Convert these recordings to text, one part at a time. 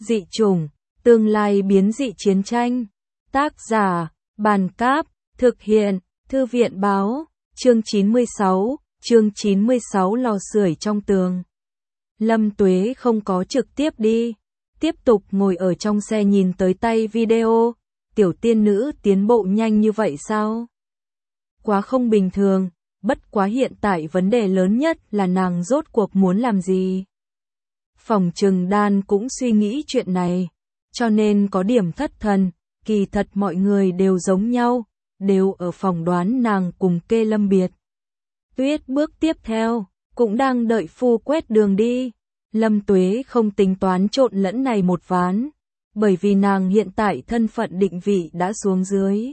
Dị chủng, tương lai biến dị chiến tranh. Tác giả, Bàn Cáp, thực hiện, Thư viện Báo, chương 96, lò sưởi trong tường. Lâm Tuế không có trực tiếp đi, tiếp tục ngồi ở trong xe nhìn tới tay video, tiểu tiên nữ tiến bộ nhanh như vậy sao? Quá không bình thường, bất quá hiện tại vấn đề lớn nhất là nàng rốt cuộc muốn làm gì. Phòng Trừng Đan cũng suy nghĩ chuyện này, cho nên có điểm thất thần, kỳ thật mọi người đều giống nhau, đều ở phòng đoán nàng cùng Kê Lâm biệt. Tuyết bước tiếp theo, cũng đang đợi phu quét đường đi. Lâm Tuế không tính toán trộn lẫn này một ván, bởi vì nàng hiện tại thân phận định vị đã xuống dưới.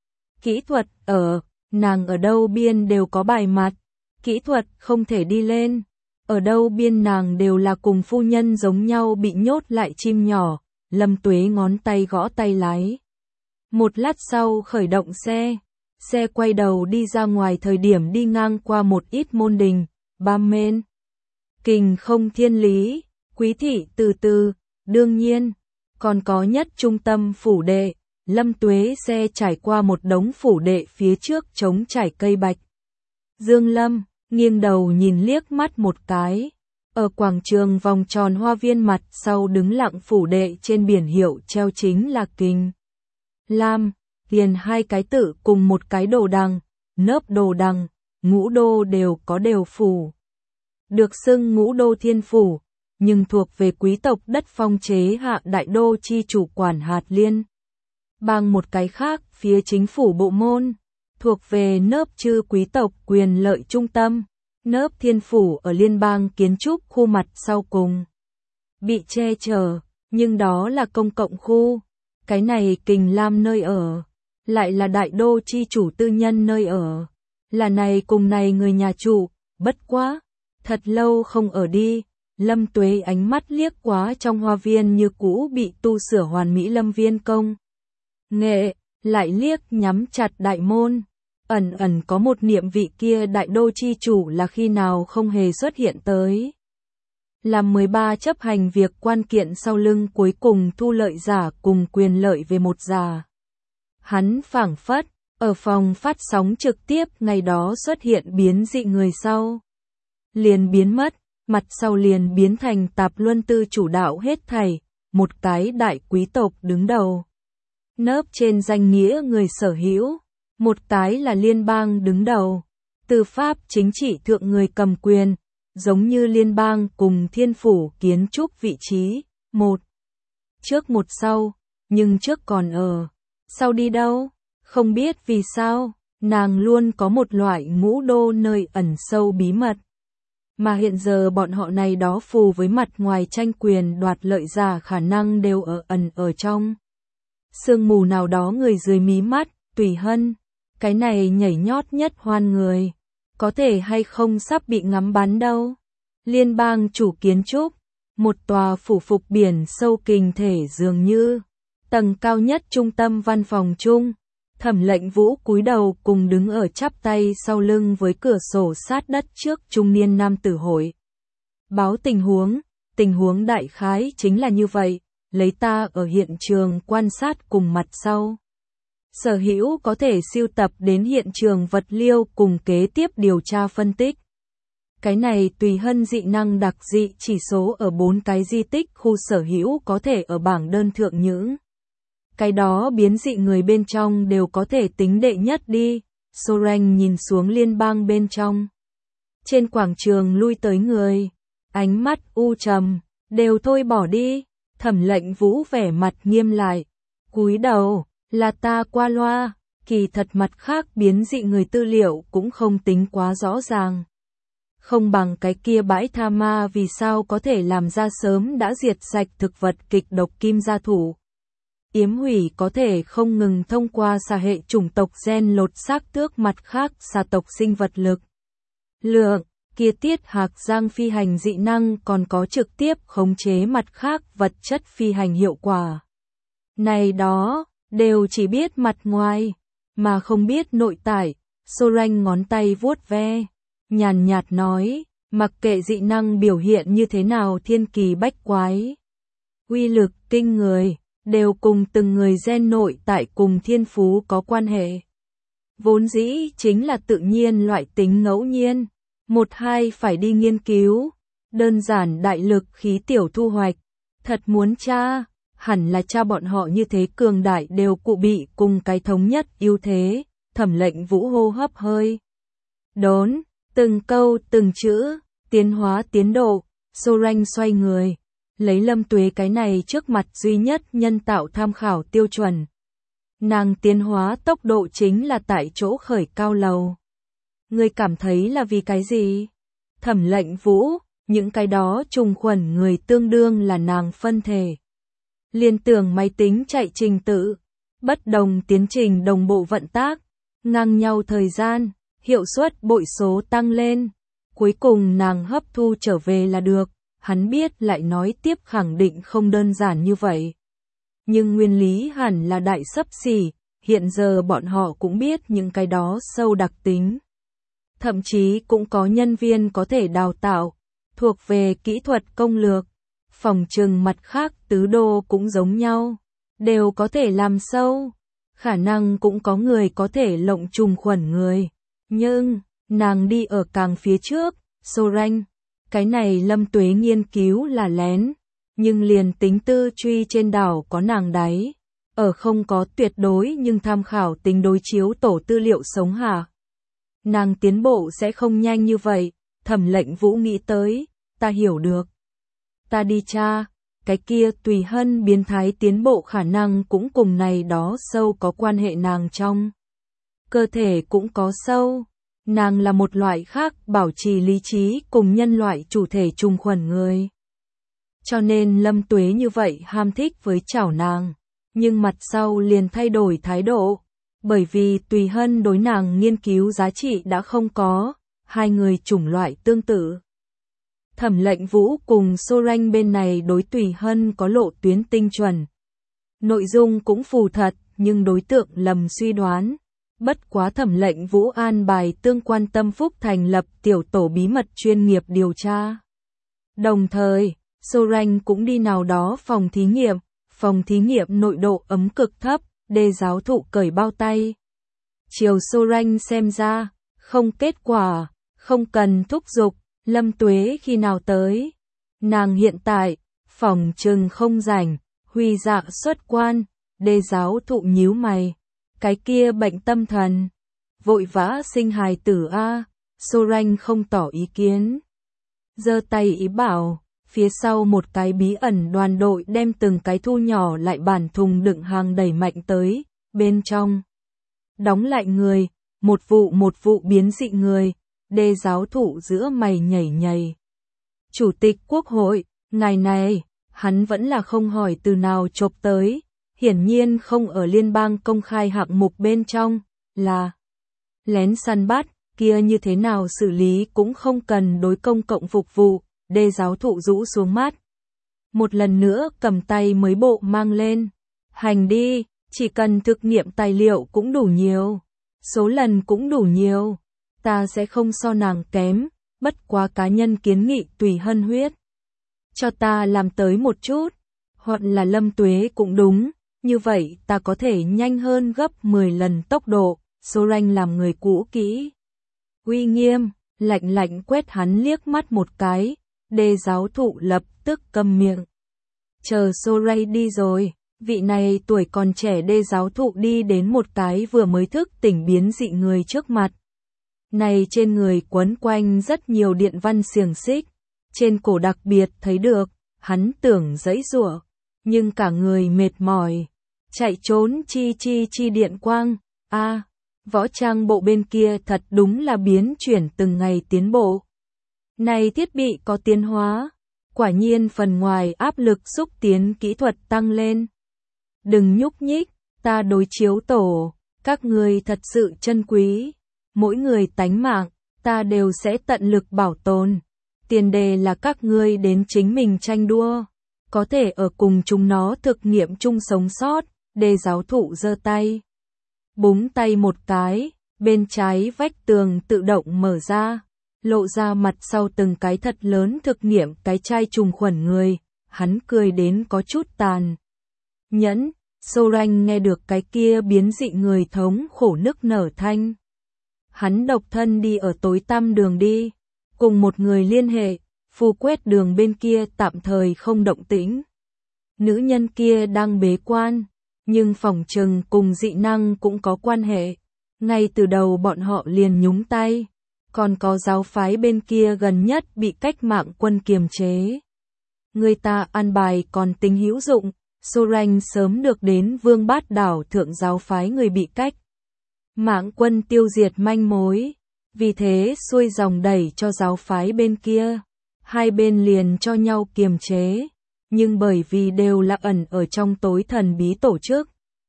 Kỹ thuật nàng ở đâu biên đều có bài mặt, kỹ thuật không thể đi lên. Ở đâu biên nàng đều là cùng phu nhân giống nhau bị nhốt lại chim nhỏ. Lâm Tuế ngón tay gõ tay lái. Một lát sau khởi động xe. Xe quay đầu đi ra ngoài thời điểm đi ngang qua một ít môn đình, Bam Mên. Kình không thiên lý, quý thị từ từ, đương nhiên, còn có nhất trung tâm phủ đệ. Lâm Tuế xe trải qua một đống phủ đệ phía trước trống trải cây bạch. Dương Lâm nghiêng đầu nhìn liếc mắt một cái. Ở quảng trường vòng tròn hoa viên mặt sau đứng lặng phủ đệ trên biển hiệu treo chính là Kình Lam, liền hai cái tự cùng một cái đồ đằng, nớp đồ đằng, ngũ đô đều có đều phủ. Được xưng ngũ đô thiên phủ, nhưng thuộc về quý tộc đất phong chế hạ đại đô chi chủ quản hạt liên. Bằng một cái khác phía chính phủ bộ môn, thuộc về nớp chư quý tộc quyền lợi trung tâm. Nớp thiên phủ ở liên bang kiến trúc khu mặt sau cùng. Bị che chở, nhưng đó là công cộng khu. Cái này Kình Lam nơi ở, lại là đại đô chi chủ tư nhân nơi ở. Là này cùng này người nhà chủ, bất quá. Thật lâu không ở đi, Lâm Tuế ánh mắt liếc quá trong hoa viên như cũ bị tu sửa hoàn mỹ lâm viên công. Nghệ, lại liếc nhắm chặt đại môn. Ẩn có một niệm vị kia đại đô chi chủ là khi nào không hề xuất hiện tới. Làm 13 chấp hành việc quan kiện sau lưng cuối cùng thu lợi giả cùng quyền lợi về một giả. Hắn phảng phất, ở phòng phát sóng trực tiếp ngày đó xuất hiện biến dị người sau. Liền biến mất, mặt sau liền biến thành Tạp Luân Tư chủ đạo hết thảy, một cái đại quý tộc đứng đầu. Nớp trên danh nghĩa người sở hữu. Một cái là liên bang đứng đầu, tư pháp chính trị thượng người cầm quyền, giống như liên bang cùng thiên phủ kiến trúc vị trí, một trước một sau, nhưng trước còn ở, sau đi đâu, không biết vì sao, nàng luôn có một loại ngũ đô nơi ẩn sâu bí mật. Mà hiện giờ bọn họ này đó phù với mặt ngoài tranh quyền đoạt lợi giả khả năng đều ẩn ở trong. Sương mù nào đó người dưới mí mắt, Tùy Hân. Cái này nhảy nhót nhất hoan người, có thể hay không sắp bị ngắm bắn đâu. Liên bang chủ kiến trúc, một tòa phủ phục biển sâu kình thể dường như, tầng cao nhất trung tâm văn phòng chung, Thẩm Lệnh Vũ cúi đầu cùng đứng ở chắp tay sau lưng với cửa sổ sát đất trước trung niên nam tử hội. Báo tình huống đại khái chính là như vậy, lấy ta ở hiện trường quan sát cùng mặt sau. Sở hữu có thể siêu tập đến hiện trường vật liêu cùng kế tiếp điều tra phân tích. Cái này Tùy Hân dị năng đặc dị chỉ số ở 4 cái di tích khu sở hữu có thể ở bảng đơn thượng những. Cái đó biến dị người bên trong đều có thể tính đệ nhất đi. Soren nhìn xuống liên bang bên trong. Trên quảng trường lui tới người, ánh mắt u trầm, đều thôi bỏ đi. Thẩm Lệnh Vũ vẻ mặt nghiêm lại, cúi đầu. Là ta qua loa, kỳ thật mặt khác biến dị người tư liệu cũng không tính quá rõ ràng. Không bằng cái kia bãi tha ma vì sao có thể làm ra sớm đã diệt sạch thực vật kịch độc kim gia thủ. Yếm hủy có thể không ngừng thông qua xà hệ chủng tộc gen lột xác tước mặt khác xà tộc sinh vật lực. Lượng, kia tiết hạc giang phi hành dị năng còn có trực tiếp khống chế mặt khác vật chất phi hành hiệu quả. Này đó. Đều chỉ biết mặt ngoài, mà không biết nội tại. Soren ngón tay vuốt ve, nhàn nhạt nói, mặc kệ dị năng biểu hiện như thế nào thiên kỳ bách quái. uy lực kinh người, đều cùng từng người gen nội tại cùng thiên phú có quan hệ. Vốn dĩ chính là tự nhiên loại tính ngẫu nhiên, một hai phải đi nghiên cứu, đơn giản đại lực khí tiểu thu hoạch, thật muốn tra, hẳn là cha bọn họ như thế cường đại đều cụ bị cùng cái thống nhất ưu thế. Thẩm Lệnh Vũ hô hấp hơi đốn, từng câu từng chữ, tiến hóa tiến độ. Soren xoay người, lấy Lâm Tuế cái này trước mặt duy nhất nhân tạo tham khảo tiêu chuẩn. Nàng tiến hóa tốc độ chính là tại chỗ khởi cao lầu. Ngươi cảm thấy là vì cái gì? Thẩm Lệnh Vũ, những cái đó trùng khuẩn người tương đương là nàng phân thể. Liên tưởng máy tính chạy trình tự, bất đồng tiến trình đồng bộ vận tác, ngang nhau thời gian, hiệu suất bội số tăng lên. Cuối cùng nàng hấp thu trở về là được, hắn biết lại nói tiếp khẳng định không đơn giản như vậy. Nhưng nguyên lý hẳn là đại xấp xỉ, hiện giờ bọn họ cũng biết những cái đó sâu đặc tính. Thậm chí cũng có nhân viên có thể đào tạo, thuộc về kỹ thuật công lược, phòng trừng mặt khác tứ đô cũng giống nhau, đều có thể làm sâu. Khả năng cũng có người có thể lộng trùng khuẩn người, nhưng nàng đi ở càng phía trước. Soren, cái này Lâm Tuế nghiên cứu là lén, nhưng liền tính tư truy trên đảo có nàng đáy, ở không có tuyệt đối nhưng tham khảo tính đối chiếu tổ tư liệu sống hạ. Nàng tiến bộ sẽ không nhanh như vậy. Thẩm Lệnh Vũ nghĩ tới, ta hiểu được. Ta đi tra, cái kia Tùy Hân biến thái tiến bộ khả năng cũng cùng này đó sâu có quan hệ, nàng trong cơ thể cũng có sâu. Nàng là một loại khác bảo trì lý trí cùng nhân loại chủ thể trùng khuẩn người. Cho nên Lâm Tuế như vậy ham thích với chảo nàng, nhưng mặt sau liền thay đổi thái độ, bởi vì Tùy Hân đối nàng nghiên cứu giá trị đã không có, hai người chủng loại tương tự. Thẩm Lệnh Vũ cùng Soren bên này đối Tùy Hân có lộ tuyến tinh chuẩn. Nội dung cũng phù thật, nhưng đối tượng lầm suy đoán. Bất quá Thẩm Lệnh Vũ an bài tương quan tâm phúc thành lập tiểu tổ bí mật chuyên nghiệp điều tra. Đồng thời, Soren cũng đi nào đó phòng thí nghiệm nội độ ấm cực thấp, Đê giáo thụ cởi bao tay. Chiều Soren xem ra, không kết quả, không cần thúc giục, Lâm Tuế khi nào tới. Nàng hiện tại, phòng trừng không rảnh, Huy Dạ xuất quan, Đê giáo thụ nhíu mày. Cái kia bệnh tâm thần, vội vã sinh hài tử a. Soren không tỏ ý kiến, giơ tay ý bảo. Phía sau một cái bí ẩn đoàn đội đem từng cái thu nhỏ lại bản thùng đựng hàng đẩy mạnh tới, bên trong đóng lại người, một vụ biến dị người. Đê giáo thụ giữa mày nhảy nhảy. Chủ tịch Quốc hội, ngài này, hắn vẫn là không hỏi từ nào chộp tới, hiển nhiên không ở liên bang công khai hạng mục bên trong, là lén săn bắt, kia như thế nào xử lý cũng không cần đối công cộng phục vụ. Đê giáo thụ rũ xuống mắt, một lần nữa cầm tay mới bộ mang lên. Hành đi, chỉ cần thực nghiệm tài liệu cũng đủ nhiều, số lần cũng đủ nhiều, ta sẽ không so nàng kém, bất quá cá nhân kiến nghị Tùy Hân huyết cho ta làm tới một chút, hoặc là Lâm Tuế cũng đúng, như vậy ta có thể nhanh hơn gấp 10 lần tốc độ. Soren làm người cũ kỹ, uy nghiêm, lạnh quét hắn liếc mắt một cái. Đê giáo thụ lập tức câm miệng. Chờ Soren đi rồi, vị này tuổi còn trẻ Đê giáo thụ đi đến một cái vừa mới thức tỉnh biến dị người trước mặt. Này trên người quấn quanh rất nhiều điện văn xiềng xích, trên cổ đặc biệt thấy được, hắn tưởng giãy giụa, nhưng cả người mệt mỏi, chạy trốn chi điện quang. Võ trang bộ bên kia thật đúng là biến chuyển từng ngày tiến bộ. Này thiết bị có tiến hóa, quả nhiên phần ngoài áp lực xúc tiến kỹ thuật tăng lên. Đừng nhúc nhích, ta đối chiếu tổ, các người thật sự chân quý, mỗi người tánh mạng, ta đều sẽ tận lực bảo tồn. Tiền đề là các ngươi đến chính mình tranh đua, có thể ở cùng chúng nó thực nghiệm chung sống sót. Đê giáo thụ giơ tay, búng tay một cái, bên trái vách tường tự động mở ra, lộ ra mặt sau từng cái thật lớn thực nghiệm cái chai trùng khuẩn người. hắn cười đến có chút tàn nhẫn. Sorange nghe được cái kia biến dị người thống khổ nức nở thanh. Hắn độc thân đi ở tối tăm đường đi, cùng một người liên hệ, Phu Quét Đường bên kia tạm thời không động tĩnh. Nữ nhân kia đang bế quan, nhưng phỏng chừng cùng dị năng cũng có quan hệ. Ngay từ đầu bọn họ liền nhúng tay, còn có giáo phái bên kia gần nhất bị cách mạng quân kiềm chế. Người ta an bài còn tính hữu dụng, Sorange sớm được đến Vương Bát Đảo thượng giáo phái người bị cách mạng quân tiêu diệt manh mối, vì thế xuôi dòng đẩy cho giáo phái bên kia, hai bên liền cho nhau kiềm chế, nhưng bởi vì đều là ẩn ở trong tối thần bí tổ chức.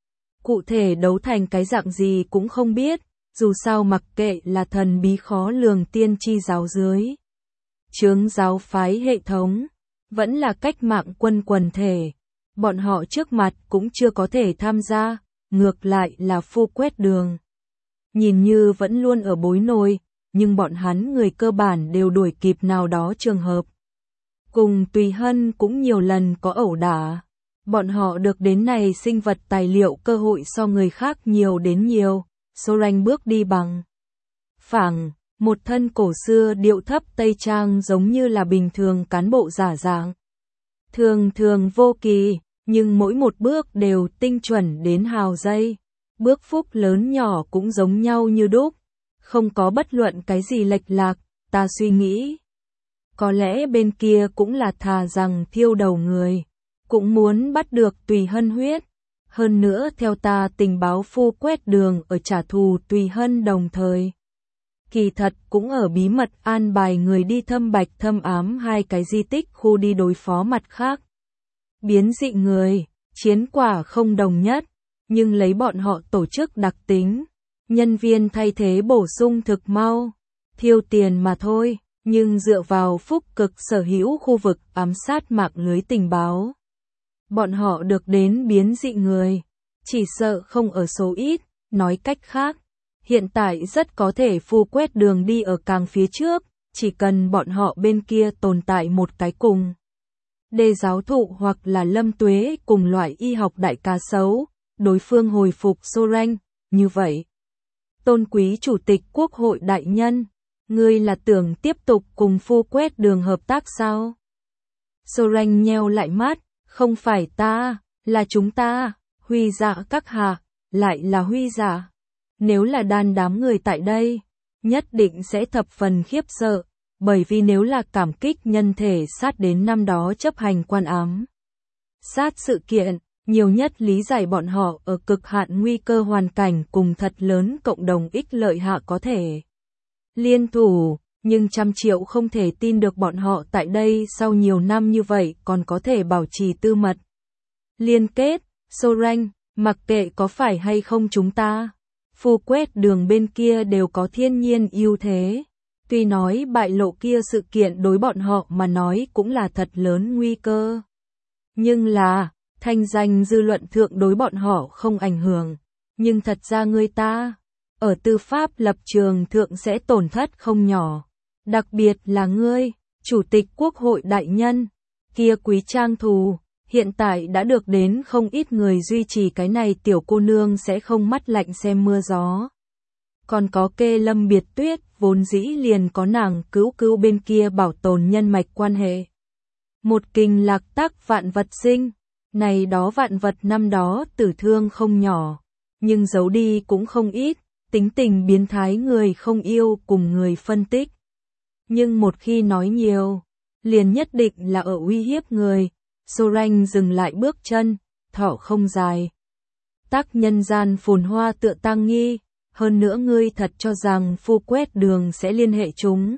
Cụ thể đấu thành cái dạng gì cũng không biết, dù sao mặc kệ là thần bí khó lường tiên tri giáo dưới chướng giáo phái hệ thống, vẫn là cách mạng quân quần thể, bọn họ trước mặt cũng chưa có thể tham gia, ngược lại là Phu Quét Đường. Nhìn như vẫn luôn ở bối nổi, nhưng bọn hắn người cơ bản đều đuổi kịp nào đó trường hợp. Cùng Tùy Hân cũng nhiều lần có ẩu đả. Bọn họ được đến này sinh vật tài liệu cơ hội so người khác nhiều đến nhiều. Sorange bước đi bằng phẳng, một thân cổ xưa điệu thấp tây trang giống như là bình thường cán bộ giả dạng. Thường thường vô kỳ, nhưng mỗi một bước đều tinh chuẩn đến hào giây. Bước phúc lớn nhỏ cũng giống nhau như đúc, không có bất luận cái gì lệch lạc. Ta suy nghĩ, có lẽ bên kia cũng là thà rằng thiêu đầu người, cũng muốn bắt được Tùy Hân huyết. Hơn nữa theo ta tình báo Phu Quét Đường ở trả thù Tùy Hân đồng thời. Kỳ thật cũng ở bí mật an bài người đi thâm bạch thâm ám hai cái di tích khu đi đối phó mặt khác. Biến dị người, chiến quả không đồng nhất, nhưng lấy bọn họ tổ chức đặc tính, nhân viên thay thế bổ sung thực mau, thiêu tiền mà thôi, nhưng dựa vào Phúc Cực sở hữu khu vực ám sát mạng lưới tình báo. Bọn họ được đến biến dị người, chỉ sợ không ở số ít, nói cách khác, hiện tại rất có thể Phu Quét Đường đi ở càng phía trước, chỉ cần bọn họ bên kia tồn tại một cái cùng. Đề giáo thụ hoặc là Lâm Tuế cùng loại y học đại ca sấu, đối phương hồi phục Sorange, như vậy. Tôn quý Chủ tịch Quốc hội đại nhân, ngươi là tưởng tiếp tục cùng Phu Quét Đường hợp tác sao? Sorange nheo lại mắt, không phải ta, là chúng ta, Huy Dạ các hạ, lại là Huy Dạ. Nếu là đám người tại đây, nhất định sẽ thập phần khiếp sợ, bởi vì nếu là cảm kích nhân thể sát đến năm đó chấp hành quan ám sát sự kiện, nhiều nhất lý giải bọn họ ở cực hạn nguy cơ hoàn cảnh cùng thật lớn cộng đồng ích lợi hạ có thể liên thủ, nhưng trăm triệu không thể tin được bọn họ tại đây sau nhiều năm như vậy còn có thể bảo trì tư mật. Liên kết, Sorange, mặc kệ có phải hay không chúng ta, Phu Quét Đường bên kia đều có thiên nhiên ưu thế. Tuy nói bại lộ kia sự kiện đối bọn họ mà nói cũng là thật lớn nguy cơ. Nhưng là, thanh danh dư luận thượng đối bọn họ không ảnh hưởng. Nhưng thật ra người ta, ở tư pháp lập trường thượng sẽ tổn thất không nhỏ. Đặc biệt là ngươi, Chủ tịch Quốc hội đại nhân, kia quý trang thù, hiện tại đã được đến không ít người duy trì cái này tiểu cô nương sẽ không mắt lạnh xem mưa gió. Còn có Kê Lâm Biệt Tuyết, vốn dĩ liền có nàng cứu bên kia bảo tồn nhân mạch quan hệ. Một kình lạc tác vạn vật sinh, này đó vạn vật năm đó tử thương không nhỏ, nhưng giấu đi cũng không ít, tính tình biến thái người không yêu cùng người phân tích. Nhưng một khi nói nhiều, liền nhất định là ở uy hiếp người. Sorange dừng lại bước chân, thỏ không dài. Tác nhân gian phồn hoa tựa tăng nghi, hơn nữa ngươi thật cho rằng Phu Quét Đường sẽ liên hệ chúng.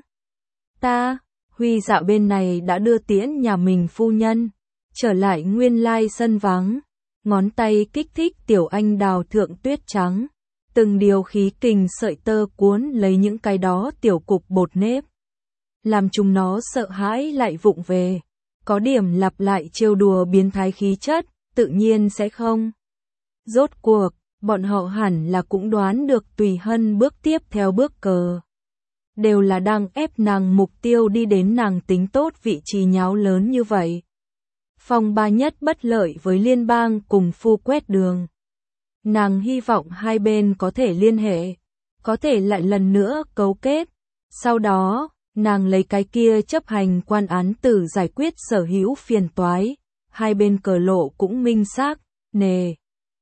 Ta, Huy Dạ bên này đã đưa tiễn nhà mình phu nhân, trở lại nguyên lai sân vắng, ngón tay kích thích tiểu anh đào thượng tuyết trắng, từng điều khí kình sợi tơ cuốn lấy những cái đó tiểu cục bột nếp. Làm chúng nó sợ hãi lại vụng về. Có điểm lặp lại trêu đùa biến thái khí chất, tự nhiên sẽ không. Rốt cuộc, bọn họ hẳn là cũng đoán được Tùy Hân bước tiếp theo bước cờ. Đều là đang ép nàng mục tiêu đi đến nàng tính tốt vị trí nháo lớn như vậy. phong ba nhất bất lợi với liên bang cùng Phu Quét Đường. Nàng hy vọng hai bên có thể liên hệ, có thể lại lần nữa cấu kết. Sau đó, nàng lấy cái kia chấp hành quan án tử giải quyết sở hữu phiền toái. Hai bên cờ lộ cũng minh xác, nề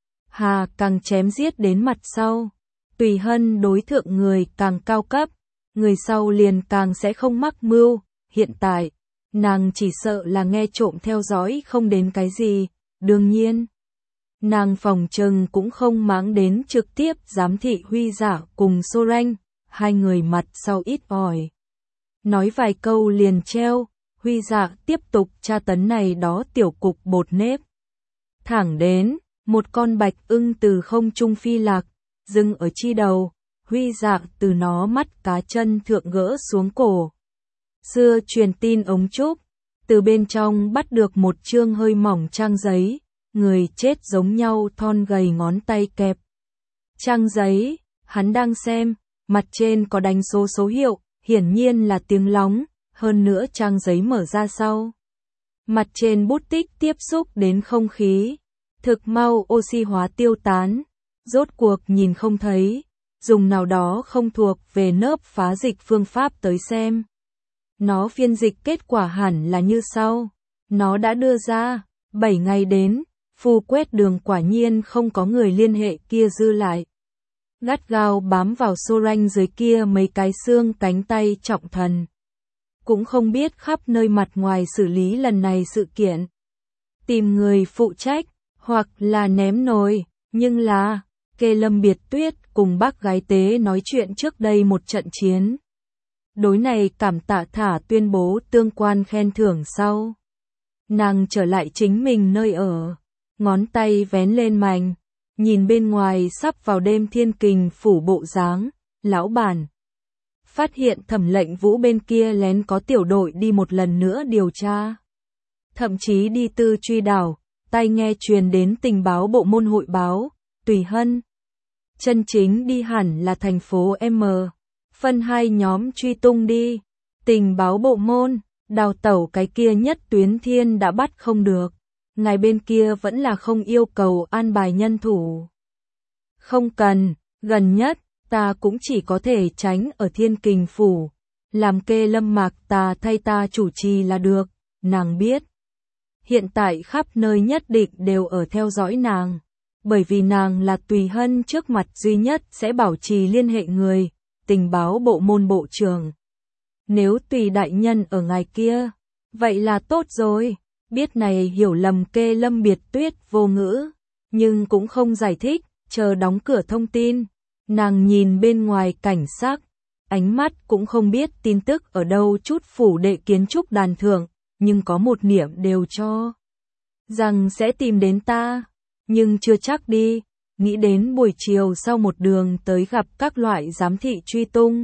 hà càng chém giết đến mặt sau. Tùy Hân đối thượng người càng cao cấp, người sau liền càng sẽ không mắc mưu. Hiện tại, nàng chỉ sợ là nghe trộm theo dõi không đến cái gì. Đương nhiên, nàng phòng trừng cũng không máng đến trực tiếp giám thị Huy Dạ cùng Soren, hai người mặt sau ít ỏi. Nói vài câu liền treo, Huy Dạ tiếp tục tra tấn này đó tiểu cục bột nếp. Thẳng đến, một con bạch ưng từ không trung phi lạc, dừng ở chi đầu, Huy Dạ từ nó mắt cá chân thượng gỡ xuống cổ. Xưa truyền tin ống trúc, từ bên trong bắt được một chương hơi mỏng trang giấy, người chết giống nhau thon gầy ngón tay kẹp. Trang giấy, hắn đang xem, mặt trên có đánh số hiệu, hiển nhiên là tiếng lóng, hơn nữa trang giấy mở ra sau. Mặt trên bút tích tiếp xúc đến không khí, thực mau oxy hóa tiêu tán, rốt cuộc nhìn không thấy, dùng nào đó không thuộc về nớp phá dịch phương pháp tới xem. Nó phiên dịch kết quả hẳn là như sau, nó đã đưa ra, 7 ngày đến, Phu Quét Đường quả nhiên không có người liên hệ kia dư lại. Gắt gao bám vào Soren dưới kia mấy cái xương cánh tay trọng thần. Cũng không biết khắp nơi mặt ngoài xử lý lần này sự kiện. Tìm người phụ trách, hoặc là ném nồi, nhưng là, Kê Lâm Biệt Tuyết cùng bác gái tế nói chuyện trước đây một trận chiến. Đối này cảm tạ thả tuyên bố tương quan khen thưởng sau. Nàng trở lại chính mình nơi ở, ngón tay vén lên mành, nhìn bên ngoài sắp vào đêm Thiên Kình phủ bộ dáng, lão bản. Phát hiện Thẩm Lệnh Vũ bên kia lén có tiểu đội đi một lần nữa điều tra. Thậm chí đi tư truy đảo, tai nghe truyền đến tình báo bộ môn hội báo, Tùy Hân. Chân chính đi hẳn là thành phố M. Phân hai nhóm truy tung đi. Tình báo bộ môn, đào tẩu cái kia nhất Tuyến Thiên đã bắt không được. Ngài bên kia vẫn là không yêu cầu an bài nhân thủ. Không cần, gần nhất, ta cũng chỉ có thể tránh ở Thiên Kình phủ. Làm Kê Lâm Mạc ta thay ta chủ trì là được, nàng biết. Hiện tại khắp nơi nhất định đều ở theo dõi nàng. Bởi vì nàng là Tùy Hân trước mặt duy nhất sẽ bảo trì liên hệ người, tình báo bộ môn bộ trưởng. Nếu Tùy đại nhân ở ngài kia, vậy là tốt rồi. Biết này hiểu lầm Kê Lâm Biệt Tuyết vô ngữ, nhưng cũng không giải thích, chờ đóng cửa thông tin. Nàng nhìn bên ngoài cảnh sắc, ánh mắt cũng không biết tin tức ở đâu chút phủ đệ kiến trúc đàn thượng, nhưng có một niệm đều cho rằng sẽ tìm đến ta, nhưng chưa chắc đi, nghĩ đến buổi chiều sau một đường tới gặp các loại giám thị truy tung.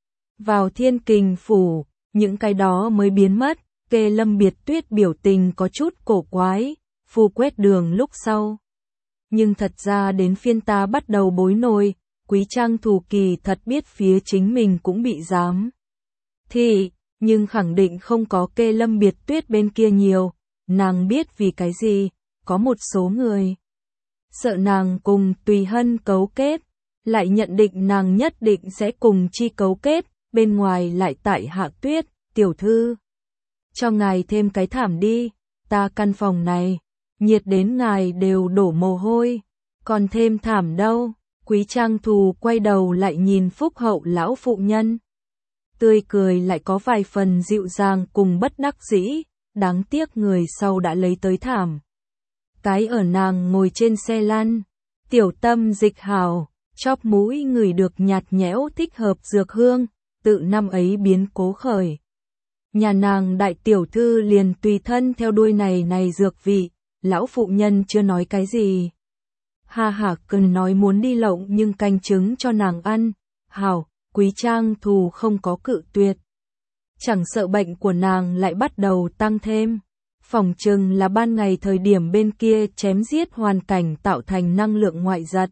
Vào Thiên Kình phủ, những cái đó mới biến mất. Kê Lâm Biệt Tuyết biểu tình có chút cổ quái, Phu Quét Đường lúc sau. Nhưng thật ra đến phiên ta bắt đầu bối nổi, Quý Trang Thù kỳ thật biết phía chính mình cũng bị giám thị, nhưng khẳng định không có Kê Lâm Biệt Tuyết bên kia nhiều. Nàng biết vì cái gì, có một số người sợ nàng cùng Tùy Hân cấu kết, lại nhận định nàng nhất định sẽ cùng chi cấu kết, bên ngoài lại tại Hạ Tuyết, tiểu thư. Cho ngài thêm cái thảm đi, ta căn phòng này, nhiệt đến ngài đều đổ mồ hôi, còn thêm thảm đâu. Quý Trang Thù quay đầu lại nhìn phúc hậu lão phụ nhân. Tươi cười lại có vài phần dịu dàng cùng bất đắc dĩ, đáng tiếc người sau đã lấy tới thảm. Cái ở nàng ngồi trên xe lăn, tiểu tâm dịch hào, chóp mũi ngửi được nhạt nhẽo thích hợp dược hương, tự năm ấy biến cố khởi. Nhà nàng đại tiểu thư liền tùy thân theo đuôi này dược vị, lão phụ nhân chưa nói cái gì. Ha ha cần nói muốn đi lộng nhưng canh trứng cho nàng ăn, hảo, Quý Trang Thù không có cự tuyệt. Chẳng sợ bệnh của nàng lại bắt đầu tăng thêm. Phỏng chừng là ban ngày thời điểm bên kia chém giết hoàn cảnh tạo thành năng lượng ngoại giật.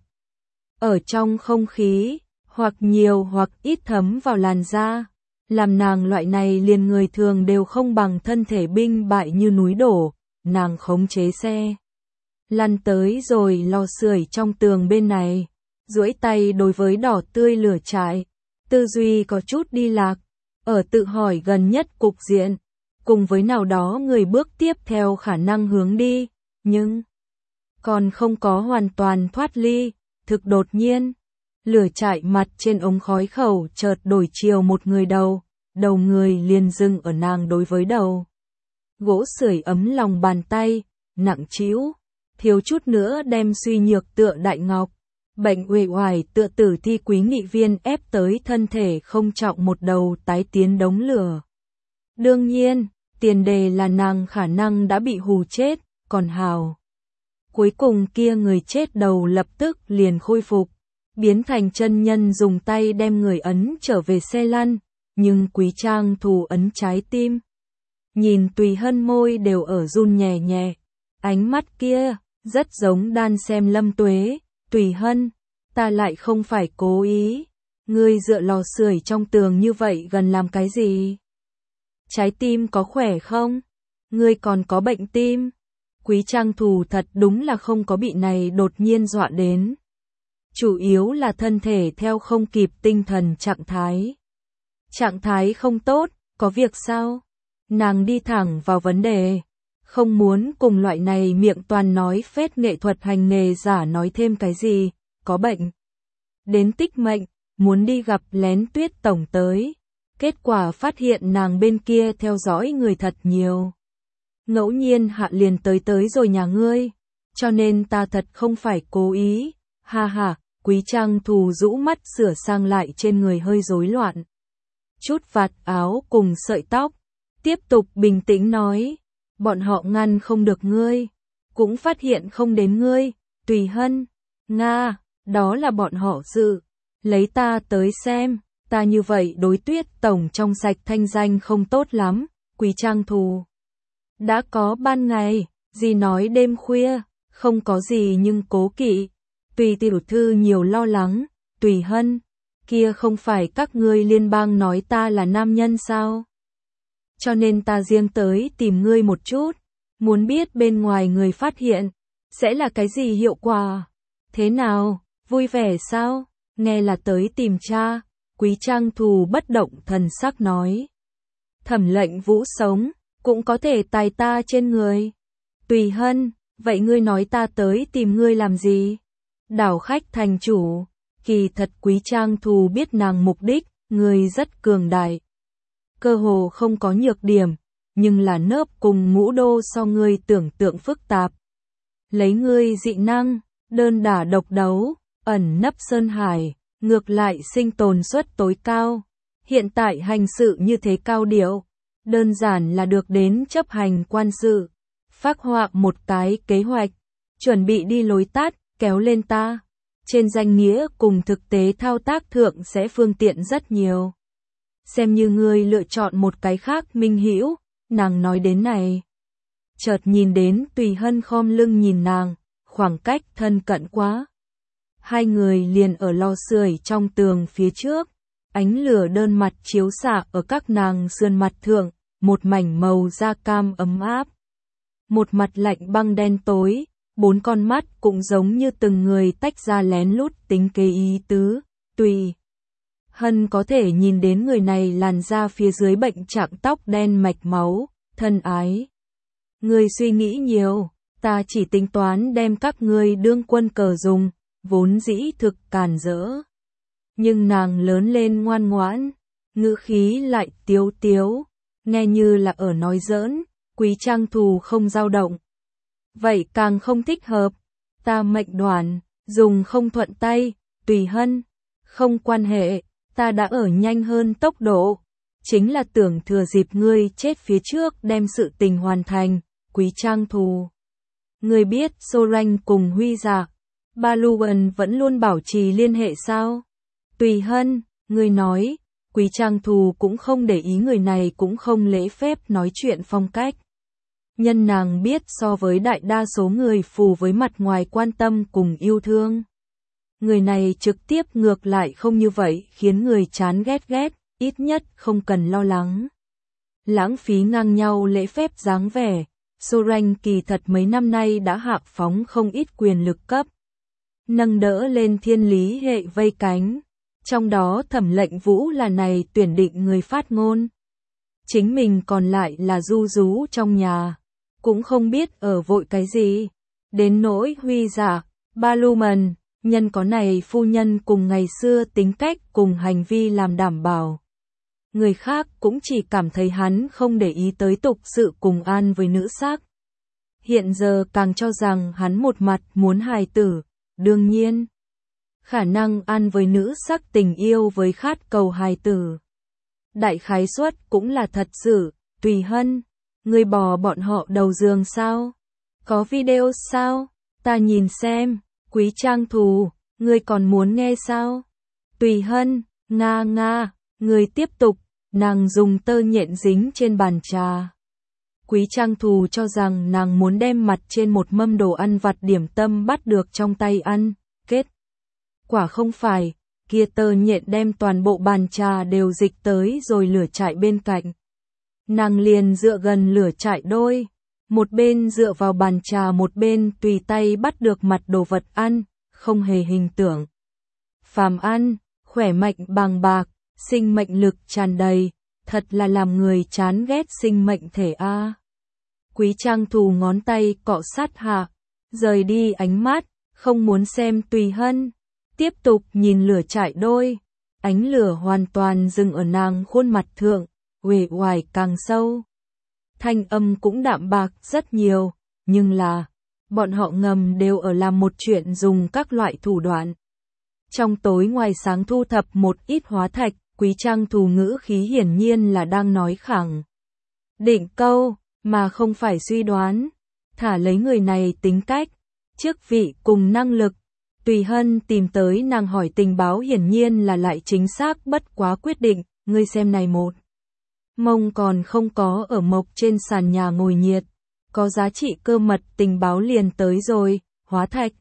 Ở trong không khí, hoặc nhiều hoặc ít thấm vào làn da. Làm nàng loại này liền người thường đều không bằng thân thể binh bại như núi đổ, nàng khống chế xe. Lăn tới rồi lò sưởi trong tường bên này, duỗi tay đối với đỏ tươi lửa trại, tư duy có chút đi lạc, ở tự hỏi gần nhất cục diện, cùng với nào đó người bước tiếp theo khả năng hướng đi, nhưng còn không có hoàn toàn thoát ly, thực đột nhiên. Lửa trại mặt trên ống khói khẩu chợt đổi chiều một người đầu người liền dừng ở nàng đối với đầu. Gỗ sưởi ấm lòng bàn tay, nặng trĩu, thiếu chút nữa đem suy nhược tựa đại ngọc, bệnh uể oải tựa tử thi quý nghị viên ép tới thân thể không trọng một đầu tái tiến đống lửa. Đương nhiên, tiền đề là nàng khả năng đã bị hù chết, còn hào. Cuối cùng kia người chết đầu lập tức liền khôi phục, biến thành chân nhân dùng tay đem người ấn trở về xe lăn, nhưng Quý Trang Thù ấn trái tim. Nhìn Tùy Hân môi đều ở run nhẹ nhẹ, ánh mắt kia, rất giống đang xem Lâm Tuế. Tùy Hân, ta lại không phải cố ý, ngươi dựa lò sưởi trong tường như vậy gần làm cái gì? Trái tim có khỏe không? Ngươi còn có bệnh tim? Quý Trang Thù thật đúng là không có bị này đột nhiên dọa đến. Chủ yếu là thân thể theo không kịp tinh thần trạng thái. Trạng thái không tốt, có việc sao? Nàng đi thẳng vào vấn đề, không muốn cùng loại này miệng toàn nói phết nghệ thuật hành nghề giả nói thêm cái gì, có bệnh. Đến tích mệnh, muốn đi gặp lén Tuyết tổng tới. Kết quả phát hiện nàng bên kia theo dõi người thật nhiều. Ngẫu nhiên hạ liền tới rồi nhà ngươi, cho nên ta thật không phải cố ý. Ha ha, Quý Trang Thù rũ mắt sửa sang lại trên người hơi rối loạn. Chút vạt áo cùng sợi tóc, tiếp tục bình tĩnh nói, bọn họ ngăn không được ngươi, cũng phát hiện không đến ngươi, Tùy Hân, Nga, đó là bọn họ dự, lấy ta tới xem, ta như vậy đối Tuyết tổng trong sạch thanh danh không tốt lắm, Quý Trang Thù. Đã có ban ngày, gì nói đêm khuya, không có gì nhưng cố kỵ. Tùy tiểu thư nhiều lo lắng, Tùy Hân, kia không phải các ngươi liên bang nói ta là nam nhân sao? Cho nên ta riêng tới tìm ngươi một chút, muốn biết bên ngoài người phát hiện, sẽ là cái gì hiệu quả? Thế nào, vui vẻ sao? Nghe là tới tìm cha, Quý Trang Thù bất động thần sắc nói. Thẩm Lệnh Vũ sống, cũng có thể tài ta trên người. Tùy Hân, vậy ngươi nói ta tới tìm ngươi làm gì? Đảo khách thành chủ, kỳ thật Quý Trang Thù biết nàng mục đích, người rất cường đại. Cơ hồ không có nhược điểm, nhưng là nớp cùng ngũ đô so ngươi tưởng tượng phức tạp. Lấy ngươi dị năng, đơn đả độc đấu, ẩn nấp sơn hải, ngược lại sinh tồn suất tối cao. Hiện tại hành sự như thế cao điệu, đơn giản là được đến chấp hành quan sự, phác họa một cái kế hoạch, chuẩn bị đi lối tắt, kéo lên ta. Trên danh nghĩa cùng thực tế thao tác thượng sẽ phương tiện rất nhiều. Xem như ngươi lựa chọn một cái khác minh hữu, nàng nói đến này. Chợt nhìn đến Tùy Hân khom lưng nhìn nàng, khoảng cách thân cận quá. Hai người liền ở lò sưởi trong tường phía trước, ánh lửa đơn mặt chiếu xạ ở các nàng sườn mặt thượng, một mảnh màu da cam ấm áp. Một mặt lạnh băng đen tối, bốn con mắt cũng giống như từng người tách ra lén lút tính kế ý tứ. Tùy Hân có thể nhìn đến người này làn da phía dưới bệnh trạng tóc đen mạch máu, thân ái. Ngươi suy nghĩ nhiều, ta chỉ tính toán đem các ngươi đương quân cờ dùng, vốn dĩ thực càn rỡ. Nhưng nàng lớn lên ngoan ngoãn, ngữ khí lại tiếu tiếu, nghe như là ở nói giỡn. Quý Trang Thù không dao động. Vậy càng không thích hợp, ta mệnh đoản, dùng không thuận tay, Tùy Hân, không quan hệ, ta đã ở nhanh hơn tốc độ, chính là tưởng thừa dịp ngươi chết phía trước đem sự tình hoàn thành, Quý Trang Thù. Ngươi biết Sorange cùng Huy Dạ, Baluan vẫn luôn bảo trì liên hệ sao? Tùy Hân, ngươi nói, Quý Trang Thù cũng không để ý người này cũng không lễ phép nói chuyện phong cách. Nhân nàng biết so với đại đa số người phù với mặt ngoài quan tâm cùng yêu thương. Người này trực tiếp ngược lại không như vậy khiến người chán ghét, ít nhất không cần lo lắng. Lãng phí ngang nhau lễ phép dáng vẻ, Soren kỳ thật mấy năm nay đã hạ phóng không ít quyền lực cấp. Nâng đỡ lên thiên lý hệ vây cánh. Trong đó Thẩm Lệnh Vũ là này tuyển định người phát ngôn. Chính mình còn lại là du rú trong nhà. Cũng không biết ở vội cái gì. Đến nỗi Huy Giả, Baluman, nhân có này phu nhân cùng ngày xưa tính cách cùng hành vi làm đảm bảo. Người khác cũng chỉ cảm thấy hắn không để ý tới tục sự cùng an với nữ sắc. Hiện giờ càng cho rằng hắn một mặt muốn hài tử, đương nhiên. Khả năng an với nữ sắc tình yêu với khát cầu hài tử. Đại khái suất cũng là thật sự, Tùy Hân, người bỏ bọn họ đầu giường sao? Có video sao? Ta nhìn xem, Quý Trang Thù, ngươi còn muốn nghe sao? Tùy Hân, nga, người tiếp tục, nàng dùng tơ nhện dính trên bàn trà. Quý Trang Thù cho rằng nàng muốn đem mặt trên một mâm đồ ăn vặt điểm tâm bắt được trong tay ăn, kết. Quả không phải, kia tơ nhện đem toàn bộ bàn trà đều dịch tới rồi lửa trại bên cạnh. Nàng liền dựa gần lửa trại đôi, một bên dựa vào bàn trà một bên tùy tay bắt được mặt đồ vật ăn, không hề hình tượng. Phàm ăn, khỏe mạnh bàng bạc, sinh mệnh lực tràn đầy, thật là làm người chán ghét sinh mệnh thể a. Quý Trang Thù ngón tay cọ sát hạ, rời đi ánh mắt, không muốn xem Tùy Hân, tiếp tục nhìn lửa trại đôi, ánh lửa hoàn toàn dừng ở nàng khuôn mặt thượng, uể oải càng sâu. Thanh âm cũng đạm bạc rất nhiều, nhưng là, bọn họ ngầm đều ở làm một chuyện dùng các loại thủ đoạn. Trong tối ngoài sáng thu thập một ít hóa thạch, Quý Trang Thù ngữ khí hiển nhiên là đang nói khẳng định câu, mà không phải suy đoán, thả lấy người này tính cách, chức vị cùng năng lực. Tùy Hân tìm tới nàng hỏi tình báo hiển nhiên là lại chính xác bất quá quyết định, ngươi xem này một. Mông còn không có ở mộc trên sàn nhà ngồi nhiệt, có giá trị cơ mật tình báo liền tới rồi, hóa thạch.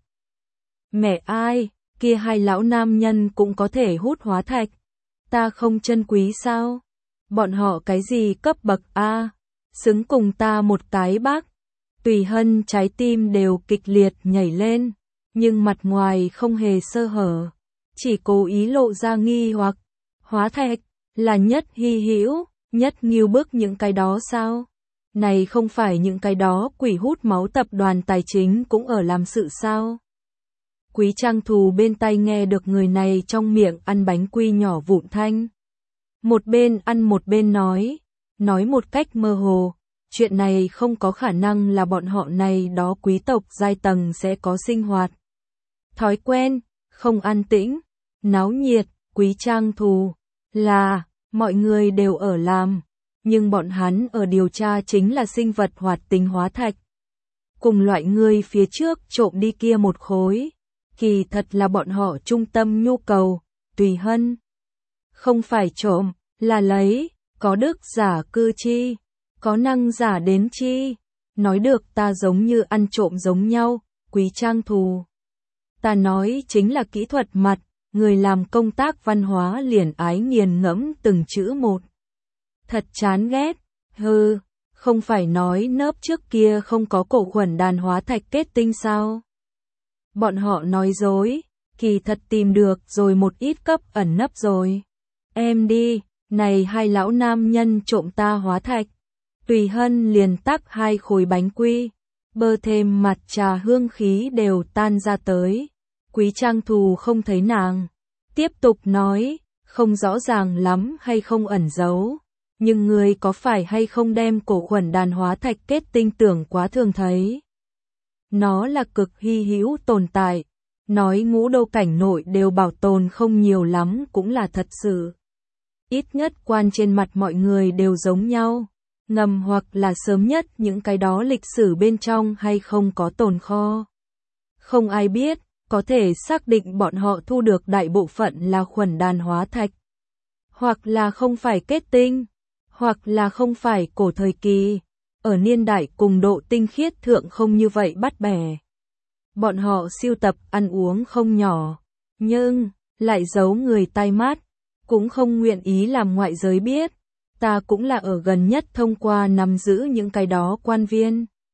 Mẹ ai, kia hai lão nam nhân cũng có thể hút hóa thạch, ta không trân quý sao? Bọn họ cái gì cấp bậc A, xứng cùng ta một cái bác. Tùy Hân trái tim đều kịch liệt nhảy lên, nhưng mặt ngoài không hề sơ hở, chỉ cố ý lộ ra nghi hoặc, hóa thạch là nhất hy hữu, nhất nghiêu bức những cái đó sao? Này không phải những cái đó quỷ hút máu tập đoàn tài chính cũng ở làm sự sao? Quý Trang Thù bên tai nghe được người này trong miệng ăn bánh quy nhỏ vụn thanh. Một bên ăn một bên nói một cách mơ hồ, chuyện này không có khả năng là bọn họ này đó quý tộc giai tầng sẽ có sinh hoạt. Thói quen, không an tĩnh, náo nhiệt, Quý Trang Thù, là, mọi người đều ở làm, nhưng bọn hắn ở điều tra chính là sinh vật hoạt tính hóa thạch. Cùng loại người phía trước trộm đi kia một khối, kỳ thật là bọn họ trung tâm nhu cầu, Tùy Hân. Không phải trộm, là lấy, có đức giả cư chi, có năng giả đến chi, nói được ta giống như ăn trộm giống nhau, Quý Trang Thù. Ta nói chính là kỹ thuật mặt, người làm công tác văn hóa liền ái nghiền ngẫm từng chữ một. Thật chán ghét, không phải nói nớp trước kia không có cổ khuẩn đàn hóa thạch kết tinh sao? Bọn họ nói dối, kỳ thật tìm được rồi một ít cấp ẩn nấp rồi. Em đi, này hai lão nam nhân trộm ta hóa thạch. Tùy Hân liền tắc hai khối bánh quy, bơ thêm mặt trà hương khí đều tan ra tới. Quý Trang Thù không thấy nàng, tiếp tục nói, không rõ ràng lắm hay không ẩn giấu, nhưng người có phải hay không đem cổ khuẩn đàn hóa thạch kết tinh tưởng quá thường thấy. Nó là cực hy hữu tồn tại, nói ngũ đô cảnh nội đều bảo tồn không nhiều lắm cũng là thật sự. Ít nhất quan trên mặt mọi người đều giống nhau, ngầm hoặc là sớm nhất những cái đó lịch sử bên trong hay không có tồn kho. Không ai biết, có thể xác định bọn họ thu được đại bộ phận là khuẩn đàn hóa thạch, hoặc là không phải kết tinh, hoặc là không phải cổ thời kỳ, ở niên đại cùng độ tinh khiết thượng không như vậy bắt bẻ. Bọn họ sưu tập ăn uống không nhỏ, nhưng lại giấu người tai mắt, cũng không nguyện ý làm ngoại giới biết. Ta cũng là ở gần nhất thông qua nắm giữ những cái đó quan viên.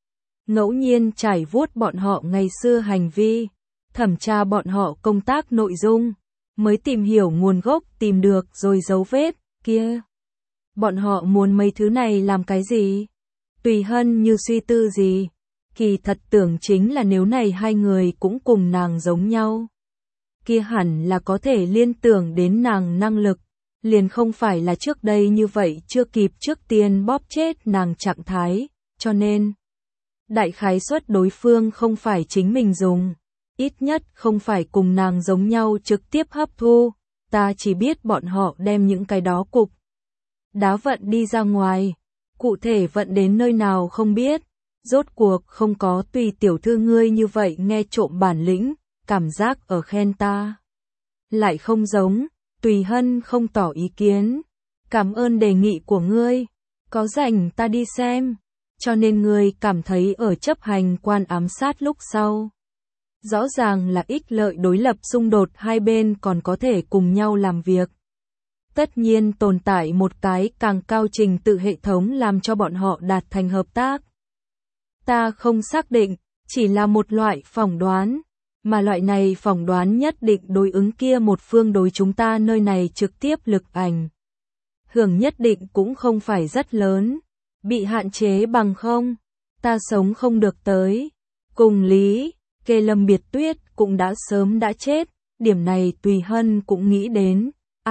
ngẫu nhiên trải vuốt bọn họ ngày xưa hành vi, thẩm tra bọn họ công tác nội dung, mới tìm hiểu nguồn gốc tìm được rồi dấu vết, kia. Bọn họ muốn mấy thứ này làm cái gì? Tùy Hân như suy tư gì, kỳ thật tưởng chính là nếu này hai người cũng cùng nàng giống nhau. Kia hẳn là có thể liên tưởng đến nàng năng lực, liền không phải là trước đây như vậy chưa kịp trước tiên bóp chết nàng trạng thái, cho nên đại khái suất đối phương không phải chính mình dùng, ít nhất không phải cùng nàng giống nhau trực tiếp hấp thu, ta chỉ biết bọn họ đem những cái đó cục đá vận đi ra ngoài, cụ thể vận đến nơi nào không biết, rốt cuộc không có tùy tiểu thư ngươi như vậy nghe trộm bản lĩnh, cảm giác ở khen ta. Lại không giống, Tùy Hân không tỏ ý kiến, cảm ơn đề nghị của ngươi, có rảnh ta đi xem, cho nên ngươi cảm thấy ở chấp hành quan ám sát lúc sau. Rõ ràng là ích lợi đối lập xung đột hai bên còn có thể cùng nhau làm việc. Tất nhiên tồn tại một cái càng cao trình tự hệ thống làm cho bọn họ đạt thành hợp tác. Ta không xác định, chỉ là một loại phỏng đoán, mà loại này phỏng đoán nhất định đối ứng kia một phương đối chúng ta nơi này trực tiếp lực ảnh. Hưởng nhất định cũng không phải rất lớn, bị hạn chế bằng không, ta sống không được tới. Cùng lý, kê Lâm Biệt Tuyết cũng đã sớm đã chết, điểm này Tùy Hân cũng nghĩ đến,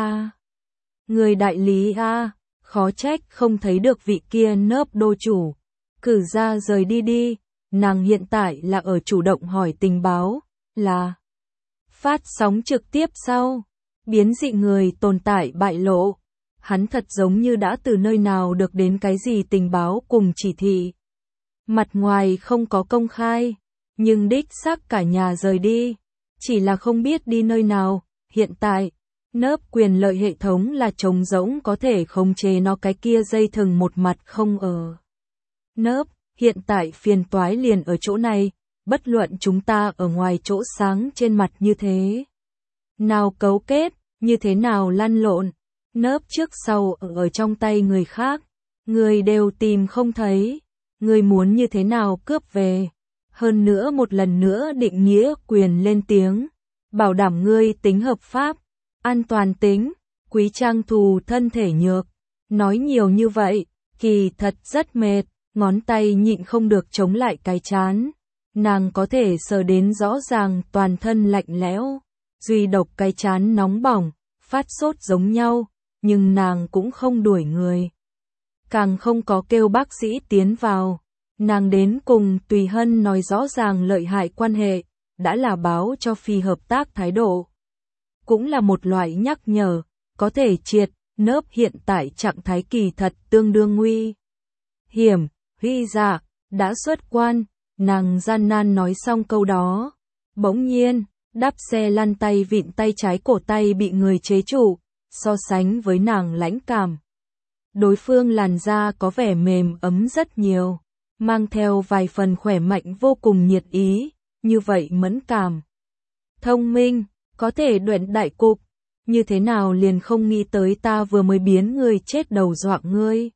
người đại lý khó trách không thấy được vị kia nớp đô chủ, cử ra rời đi đi, nàng hiện tại là ở chủ động hỏi tình báo, là phát sóng trực tiếp sau, biến dị người tồn tại bại lộ, hắn thật giống như đã từ nơi nào được đến cái gì tình báo cùng chỉ thị. Mặt ngoài không có công khai, nhưng đích xác cả nhà rời đi, chỉ là không biết đi nơi nào, hiện tại, nớp quyền lợi hệ thống là trống rỗng có thể khống chế nó cái kia dây thừng một mặt không ở. Nớp, hiện tại phiền toái liền ở chỗ này, bất luận chúng ta ở ngoài chỗ sáng trên mặt như thế. Nào cấu kết, như thế nào lăn lộn, nớp trước sau ở trong tay người khác, người đều tìm không thấy, người muốn như thế nào cướp về. Hơn nữa một lần nữa định nghĩa quyền lên tiếng, bảo đảm ngươi tính hợp pháp, an toàn tính, Quý Trang thù thân thể nhược. Nói nhiều như vậy, kỳ thật rất mệt, ngón tay nhịn không được chống lại cái chán. Nàng có thể sờ đến rõ ràng toàn thân lạnh lẽo, duy độc cái chán nóng bỏng, phát sốt giống nhau, nhưng nàng cũng không đuổi người. Càng không có kêu bác sĩ tiến vào. Nàng đến cùng Tùy Hân nói rõ ràng lợi hại quan hệ, đã là báo cho phi hợp tác thái độ. Cũng là một loại nhắc nhở, có thể triệt, nớp hiện tại trạng thái kỳ thật tương đương nguy hiểm, Huy dạ, đã xuất quan, nàng gian nan nói xong câu đó. Bỗng nhiên, đắp xe lăn tay vịn tay trái cổ tay bị người chế trụ, so sánh với nàng lãnh cảm. Đối phương làn da có vẻ mềm ấm rất nhiều, mang theo vài phần khỏe mạnh vô cùng nhiệt ý, như vậy mẫn cảm. Thông minh, có thể đuổi đại cục, như thế nào liền không nghĩ tới ta vừa mới biến người chết đầu dọa ngươi.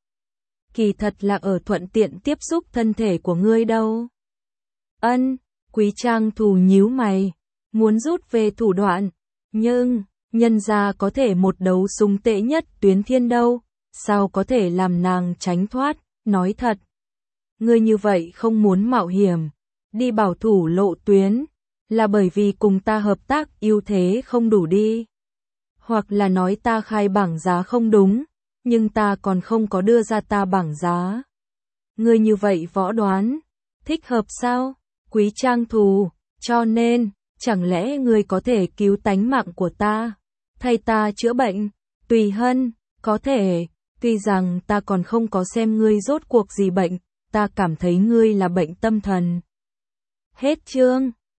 Kỳ thật là ở thuận tiện tiếp xúc thân thể của ngươi đâu. Quý Trang thù nhíu mày, muốn rút về thủ đoạn, nhưng, nhân gia có thể một đấu súng tệ nhất tuyến thiên đâu, sao có thể làm nàng tránh thoát, nói thật. Ngươi như vậy không muốn mạo hiểm, đi bảo thủ lộ tuyến, là bởi vì cùng ta hợp tác ưu thế không đủ đi. Hoặc là nói ta khai bảng giá không đúng, nhưng ta còn không có đưa ra ta bảng giá. Ngươi như vậy võ đoán, thích hợp sao? Quý Trang thù, cho nên, chẳng lẽ ngươi có thể cứu tánh mạng của ta, thay ta chữa bệnh? Tùy Hân, có thể, tuy rằng ta còn không có xem ngươi rốt cuộc gì bệnh, ta cảm thấy ngươi là bệnh tâm thần. Hết chương.